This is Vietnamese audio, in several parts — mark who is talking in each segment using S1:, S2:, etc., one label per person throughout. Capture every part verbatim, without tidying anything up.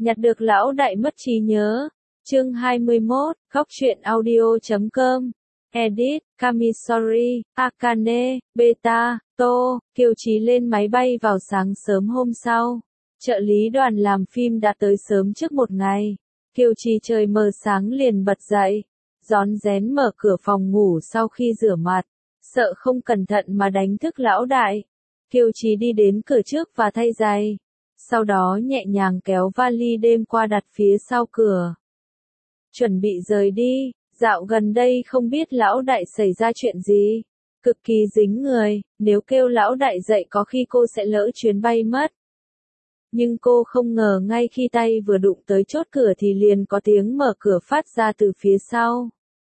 S1: Nhặt được lão đại mất trí nhớ. Chương hai mươi mốt, góc truyện audio chấm com. Edit, Kamisori, Akane, Beta, To, Kiều Trì lên máy bay vào sáng sớm hôm sau. Trợ lý đoàn làm phim đã tới sớm trước một ngày. Kiều Trì trời mờ sáng liền bật dậy, rón rén mở cửa phòng ngủ sau khi rửa mặt, sợ không cẩn thận mà đánh thức lão đại. Kiều Trì đi đến cửa trước và thay giày, sau đó nhẹ nhàng kéo vali đêm qua đặt phía sau cửa. Chuẩn bị rời đi, dạo gần đây không biết lão đại xảy ra chuyện gì, cực kỳ dính người, nếu kêu lão đại dậy có khi cô sẽ lỡ chuyến bay mất. Nhưng cô không ngờ ngay khi tay vừa đụng tới chốt cửa thì liền có tiếng mở cửa phát ra từ phía sau.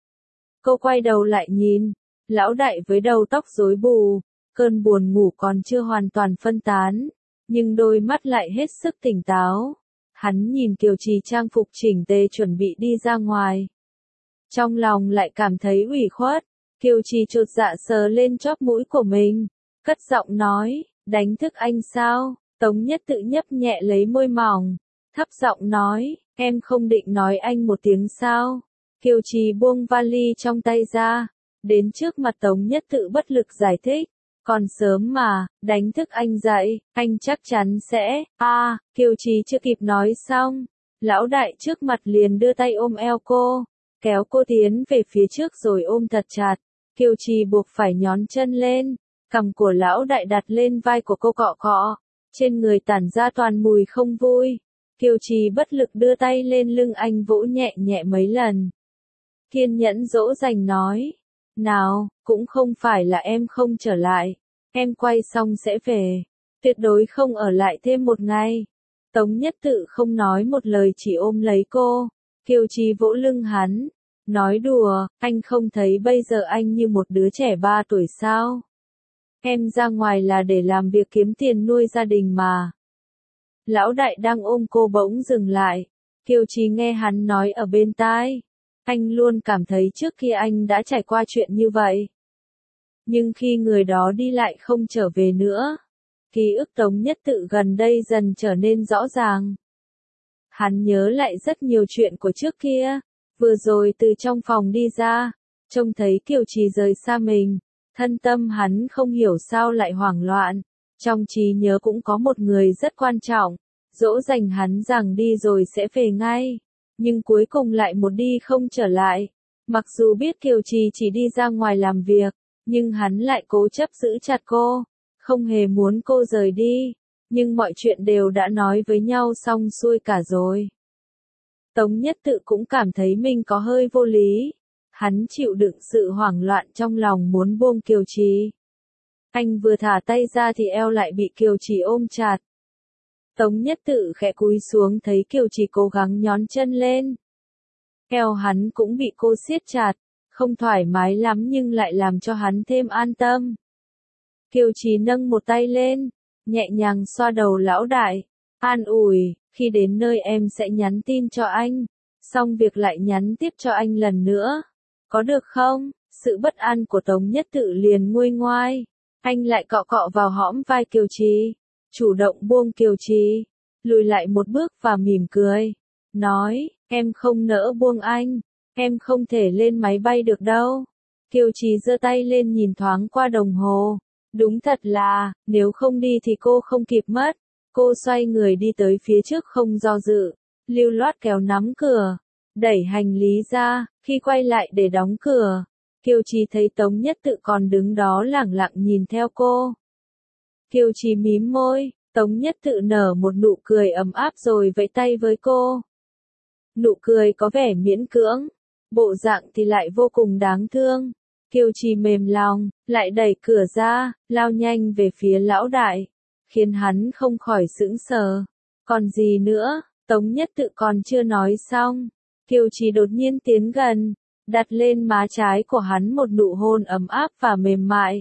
S1: Cô quay đầu lại nhìn, lão đại với đầu tóc rối bù, cơn buồn ngủ còn chưa hoàn toàn phân tán, nhưng đôi mắt lại hết sức tỉnh táo. Hắn nhìn Kiều Trì trang phục chỉnh tề chuẩn bị đi ra ngoài. Trong lòng lại cảm thấy ủy khuất, Kiều Trì chột dạ sờ lên chóp mũi của mình, cất giọng nói, đánh thức anh sao? Tống Nhất Tự nhấp nhẹ lấy môi mỏng, thấp giọng nói, em không định nói anh một tiếng sao? Kiều Trì buông vali trong tay ra, đến trước mặt Tống Nhất Tự bất lực giải thích, còn sớm mà, đánh thức anh dậy, anh chắc chắn sẽ, a à, Kiều Trì chưa kịp nói xong, lão đại trước mặt liền đưa tay ôm eo cô, kéo cô tiến về phía trước rồi ôm thật chặt. Kiều Trì buộc phải nhón chân lên, cằm của lão đại đặt lên vai của cô cọ cọ, trên người tản ra toàn mùi không vui. Kiều Trì bất lực đưa tay lên lưng anh vỗ nhẹ nhẹ mấy lần. Kiên nhẫn dỗ dành nói, nào, cũng không phải là em không trở lại, em quay xong sẽ về, tuyệt đối không ở lại thêm một ngày. Tống Nhất Tự không nói một lời chỉ ôm lấy cô. Kiều Trì vỗ lưng hắn, nói đùa, anh không thấy bây giờ anh như một đứa trẻ ba tuổi sao? Em ra ngoài là để làm việc kiếm tiền nuôi gia đình mà. Lão đại đang ôm cô bỗng dừng lại. Kiều Trì nghe hắn nói ở bên tai. Anh luôn cảm thấy trước kia anh đã trải qua chuyện như vậy. Nhưng khi người đó đi lại không trở về nữa, ký ức Tống Nhất Tự gần đây dần trở nên rõ ràng. Hắn nhớ lại rất nhiều chuyện của trước kia. Vừa rồi từ trong phòng đi ra, trông thấy Kiều Trì rời xa mình, thân tâm hắn không hiểu sao lại hoảng loạn. Trong trí nhớ cũng có một người rất quan trọng, dỗ dành hắn rằng đi rồi sẽ về ngay, nhưng cuối cùng lại một đi không trở lại. Mặc dù biết Kiều Trì chỉ đi ra ngoài làm việc, nhưng hắn lại cố chấp giữ chặt cô, không hề muốn cô rời đi, nhưng mọi chuyện đều đã nói với nhau xong xuôi cả rồi. Tống Nhất Tự cũng cảm thấy mình có hơi vô lý. Hắn chịu đựng sự hoảng loạn trong lòng muốn buông Kiều Trì. Anh vừa thả tay ra thì eo lại bị Kiều Trì ôm chặt. Tống Nhất Tự khẽ cúi xuống thấy Kiều Trì cố gắng nhón chân lên. Eo hắn cũng bị cô siết chặt, không thoải mái lắm nhưng lại làm cho hắn thêm an tâm. Kiều Trì nâng một tay lên, nhẹ nhàng xoa đầu lão đại, an ủi, khi đến nơi em sẽ nhắn tin cho anh, xong việc lại nhắn tiếp cho anh lần nữa. Có được không? Sự bất an của Tống Nhất Tự liền nguôi ngoai. Anh lại cọ cọ vào hõm vai Kiều Trì, chủ động buông Kiều Trì, lùi lại một bước và mỉm cười. Nói, em không nỡ buông anh, em không thể lên máy bay được đâu. Kiều Trì giơ tay lên nhìn thoáng qua đồng hồ. Đúng thật là, nếu không đi thì cô không kịp mất. Cô xoay người đi tới phía trước không do dự, lưu loát kéo nắm cửa, đẩy hành lý ra, khi quay lại để đóng cửa, Kiều Trì thấy Tống Nhất Tự còn đứng đó lẳng lặng nhìn theo cô. Kiều Trì mím môi, Tống Nhất Tự nở một nụ cười ấm áp rồi vẫy tay với cô. Nụ cười có vẻ miễn cưỡng, bộ dạng thì lại vô cùng đáng thương. Kiều Trì mềm lòng, lại đẩy cửa ra, lao nhanh về phía lão đại, khiến hắn không khỏi sững sờ. Còn gì nữa? Tống Nhất Tự còn chưa nói xong, Kiều Trì đột nhiên tiến gần, đặt lên má trái của hắn một nụ hôn ấm áp và mềm mại.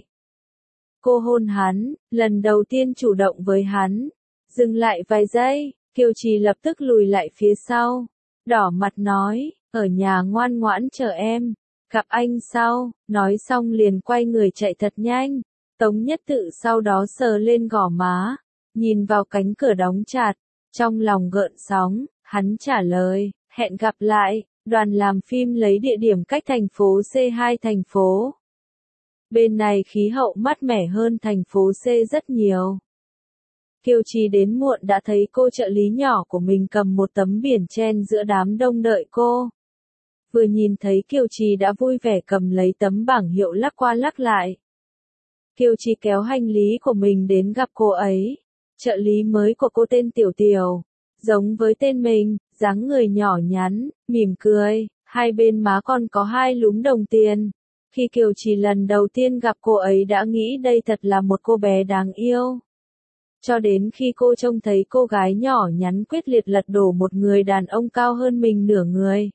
S1: Cô hôn hắn, lần đầu tiên chủ động với hắn. Dừng lại vài giây, Kiều Trì lập tức lùi lại phía sau, đỏ mặt nói, ở nhà ngoan ngoãn chờ em, gặp anh sau. Nói xong liền quay người chạy thật nhanh. Tống Nhất Tự sau đó sờ lên gò má, nhìn vào cánh cửa đóng chặt, trong lòng gợn sóng, Hắn trả lời, hẹn gặp lại, đoàn làm phim lấy địa điểm cách thành phố C hai thành phố. Bên này khí hậu mát mẻ hơn thành phố C rất nhiều. Kiều Trì đến muộn đã thấy cô trợ lý nhỏ của mình cầm một tấm biển chen giữa đám đông đợi cô. Vừa nhìn thấy Kiều Trì đã vui vẻ cầm lấy tấm bảng hiệu lắc qua lắc lại. Kiều Trì kéo hành lý của mình đến gặp cô ấy. Trợ lý mới của cô tên Tiểu Tiểu, giống với tên mình, dáng người nhỏ nhắn, mỉm cười, hai bên má còn có hai lúm đồng tiền. Khi Kiều Trì lần đầu tiên gặp cô ấy đã nghĩ đây thật là một cô bé đáng yêu. Cho đến khi cô trông thấy cô gái nhỏ nhắn quyết liệt lật đổ một người đàn ông cao hơn mình nửa người.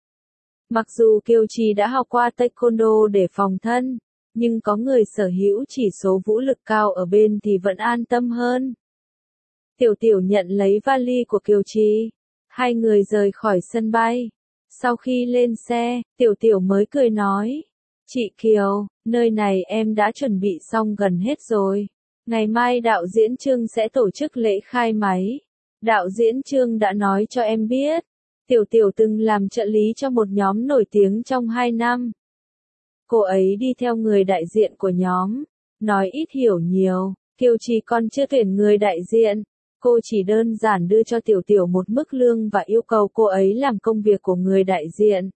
S1: Mặc dù Kiều Trì đã học qua taekwondo để phòng thân, nhưng có người sở hữu chỉ số vũ lực cao ở bên thì vẫn an tâm hơn. Tiểu Tiểu nhận lấy vali của Kiều Trì. Hai người rời khỏi sân bay. Sau khi lên xe, Tiểu Tiểu mới cười nói. Chị Kiều, nơi này em đã chuẩn bị xong gần hết rồi. Ngày mai đạo diễn Trương sẽ tổ chức lễ khai máy. Đạo diễn Trương đã nói cho em biết. Tiểu Tiểu từng làm trợ lý cho một nhóm nổi tiếng trong hai năm. Cô ấy đi theo người đại diện của nhóm. Nói ít hiểu nhiều, Kiều Trì còn chưa tuyển người đại diện. Cô chỉ đơn giản đưa cho Tiểu Tiểu một mức lương và yêu cầu cô ấy làm công việc của người đại diện.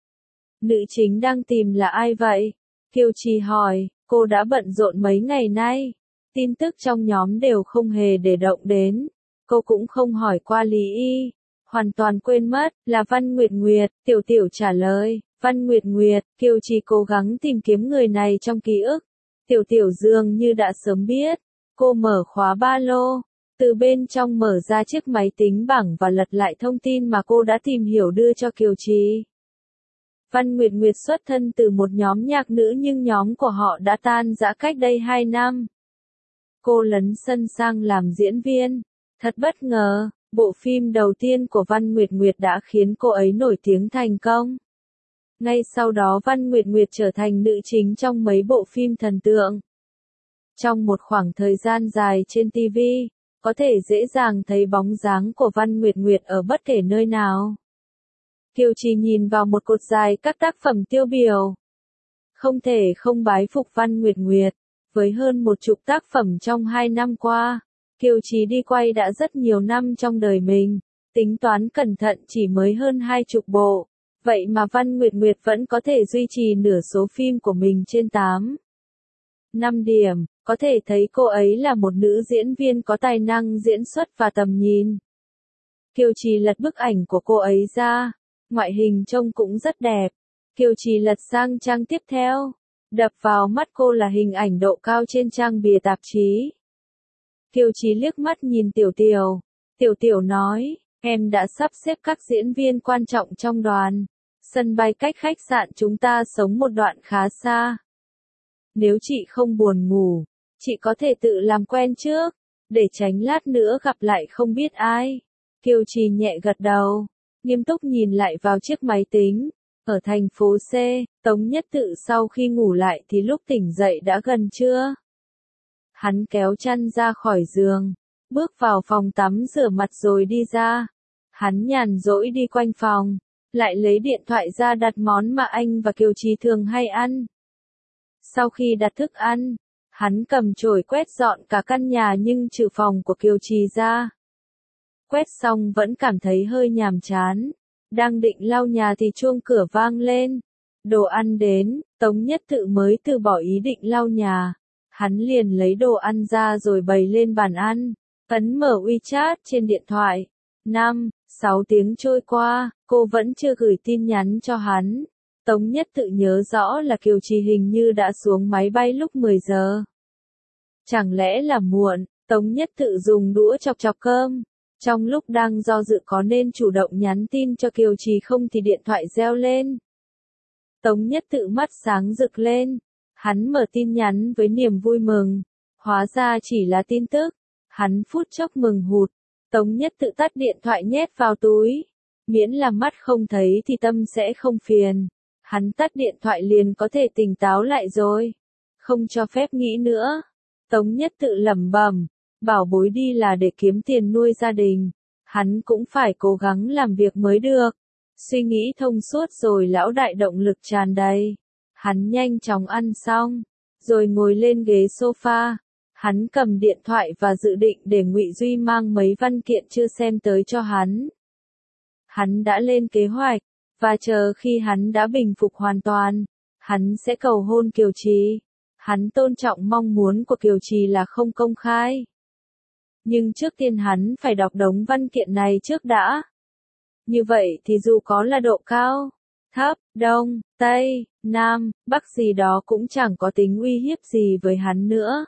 S1: Nữ chính đang tìm là ai vậy? Kiều Trì hỏi, cô đã bận rộn mấy ngày nay. Tin tức trong nhóm đều không hề để động đến. Cô cũng không hỏi qua Lý Y. Hoàn toàn quên mất, là Văn Nguyệt Nguyệt, Tiểu Tiểu trả lời. Văn Nguyệt Nguyệt, Kiều Trì cố gắng tìm kiếm người này trong ký ức. Tiểu Tiểu dường như đã sớm biết. Cô mở khóa ba lô. Từ bên trong mở ra chiếc máy tính bảng và lật lại thông tin mà cô đã tìm hiểu đưa cho Kiều Trì. Văn Nguyệt Nguyệt xuất thân từ một nhóm nhạc nữ nhưng nhóm của họ đã tan rã cách đây hai năm. Cô lấn sân sang làm diễn viên. Thật bất ngờ, bộ phim đầu tiên của Văn Nguyệt Nguyệt đã khiến cô ấy nổi tiếng thành công. Ngay sau đó Văn Nguyệt Nguyệt trở thành nữ chính trong mấy bộ phim thần tượng. Trong một khoảng thời gian dài trên ti vi, có thể dễ dàng thấy bóng dáng của Văn Nguyệt Nguyệt ở bất kể nơi nào. Kiều Trì nhìn vào một cột dài các tác phẩm tiêu biểu. Không thể không bái phục Văn Nguyệt Nguyệt. Với hơn một chục tác phẩm trong hai năm qua, Kiều Trì đi quay đã rất nhiều năm trong đời mình. Tính toán cẩn thận chỉ mới hơn hai chục bộ. Vậy mà Văn Nguyệt Nguyệt vẫn có thể duy trì nửa số phim của mình trên tám. năm điểm, có thể thấy cô ấy là một nữ diễn viên có tài năng diễn xuất và tầm nhìn. Kiều Trì lật bức ảnh của cô ấy ra, ngoại hình trông cũng rất đẹp. Kiều Trì lật sang trang tiếp theo, đập vào mắt cô là hình ảnh độ cao trên trang bìa tạp chí. Kiều Trì liếc mắt nhìn Tiểu Tiểu. Tiểu Tiểu nói, em đã sắp xếp các diễn viên quan trọng trong đoàn. Sân bay cách khách sạn chúng ta sống một đoạn khá xa. Nếu chị không buồn ngủ, chị có thể tự làm quen trước, để tránh lát nữa gặp lại không biết ai. Kiều Trì nhẹ gật đầu, nghiêm túc nhìn lại vào chiếc máy tính. Ở thành phố C, Tống Nhất Tự sau khi ngủ lại thì lúc tỉnh dậy đã gần trưa. Hắn kéo chăn ra khỏi giường, bước vào phòng tắm rửa mặt rồi đi ra. Hắn nhàn rỗi đi quanh phòng, lại lấy điện thoại ra đặt món mà anh và Kiều Trì thường hay ăn. Sau khi đặt thức ăn, hắn cầm chổi quét dọn cả căn nhà nhưng trừ phòng của Kiều Trì ra. Quét xong vẫn cảm thấy hơi nhàm chán. Đang định lau nhà thì chuông cửa vang lên. Đồ ăn đến, Tống Nhất Tự mới từ bỏ ý định lau nhà. Hắn liền lấy đồ ăn ra rồi bày lên bàn ăn. Ấn mở WeChat trên điện thoại. năm, sáu tiếng trôi qua, cô vẫn chưa gửi tin nhắn cho hắn. Tống Nhất Tự nhớ rõ là Kiều Trì hình như đã xuống máy bay lúc mười giờ. Chẳng lẽ là muộn, Tống Nhất Tự dùng đũa chọc chọc cơm. Trong lúc đang do dự có nên chủ động nhắn tin cho Kiều Trì không thì điện thoại reo lên. Tống Nhất Tự mắt sáng rực lên. Hắn mở tin nhắn với niềm vui mừng. Hóa ra chỉ là tin tức. Hắn phút chốc mừng hụt. Tống Nhất Tự tắt điện thoại nhét vào túi. Miễn là mắt không thấy thì tâm sẽ không phiền. Hắn tắt điện thoại liền có thể tỉnh táo lại rồi. Không cho phép nghĩ nữa. Tống Nhất Tự lẩm bẩm. Bảo bối đi là để kiếm tiền nuôi gia đình. hắn cũng phải cố gắng làm việc mới được. Suy nghĩ thông suốt rồi lão đại động lực tràn đầy. Hắn nhanh chóng ăn xong, rồi ngồi lên ghế sofa. Hắn cầm điện thoại và dự định để Ngụy Duy mang mấy văn kiện chưa xem tới cho hắn. Hắn đã lên kế hoạch, và chờ khi hắn đã bình phục hoàn toàn, hắn sẽ cầu hôn Kiều Trì. Hắn tôn trọng mong muốn của Kiều Trì là không công khai. Nhưng trước tiên hắn phải đọc đống văn kiện này trước đã. Như vậy thì dù có là độ cao, thấp, đông, tây, nam, bắc gì đó cũng chẳng có tính uy hiếp gì với hắn nữa.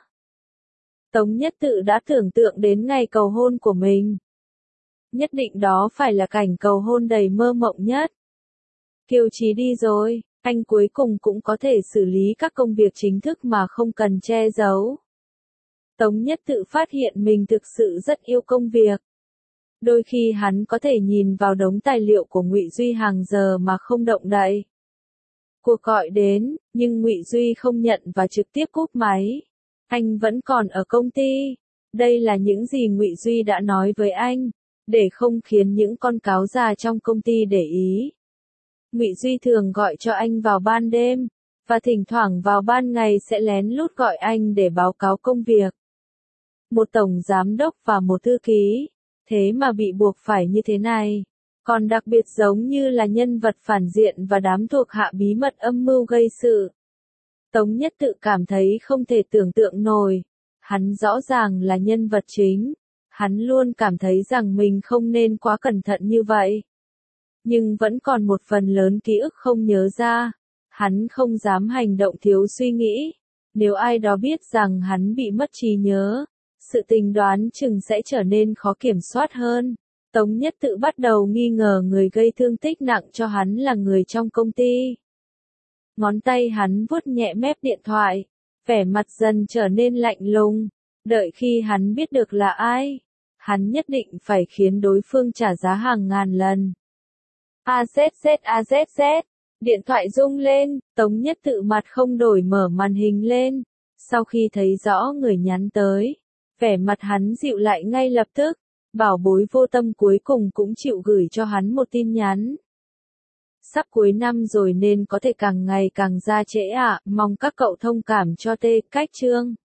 S1: Tống Nhất Tự đã tưởng tượng đến ngày cầu hôn của mình. Nhất định đó phải là cảnh cầu hôn đầy mơ mộng nhất. Kiều Trì đi rồi, anh cuối cùng cũng có thể xử lý các công việc chính thức mà không cần che giấu. Tống Nhất Tự phát hiện mình thực sự rất yêu công việc. Đôi khi hắn có thể nhìn vào đống tài liệu của Ngụy Duy hàng giờ mà không động đậy. Cuộc gọi đến, nhưng Ngụy Duy không nhận và trực tiếp cúp máy. Anh vẫn còn ở công ty. Đây là những gì Ngụy Duy đã nói với anh, để không khiến những con cáo già trong công ty để ý. Ngụy Duy thường gọi cho anh vào ban đêm, và thỉnh thoảng vào ban ngày sẽ lén lút gọi anh để báo cáo công việc. Một tổng giám đốc và một thư ký, thế mà bị buộc phải như thế này, còn đặc biệt giống như là nhân vật phản diện và đám thuộc hạ bí mật âm mưu gây sự. Tống Nhất Tự cảm thấy không thể tưởng tượng nổi, hắn rõ ràng là nhân vật chính, hắn luôn cảm thấy rằng mình không nên quá cẩn thận như vậy. Nhưng vẫn còn một phần lớn ký ức không nhớ ra, hắn không dám hành động thiếu suy nghĩ, nếu ai đó biết rằng hắn bị mất trí nhớ, sự tình đoán chừng sẽ trở nên khó kiểm soát hơn. Tống Nhất Tự bắt đầu nghi ngờ người gây thương tích nặng cho hắn là người trong công ty. Ngón tay hắn vuốt nhẹ mép điện thoại, vẻ mặt dần trở nên lạnh lùng, đợi khi hắn biết được là ai, hắn nhất định phải khiến đối phương trả giá hàng ngàn lần. a zét zét a zét zét, điện thoại rung lên, Tống Nhất Tự mặt không đổi mở màn hình lên, sau khi thấy rõ người nhắn tới, vẻ mặt hắn dịu lại ngay lập tức, bảo bối vô tâm cuối cùng cũng chịu gửi cho hắn một tin nhắn. Sắp cuối năm rồi nên có thể càng ngày càng ra trễ ạ, à, mong các cậu thông cảm cho tê cách chương.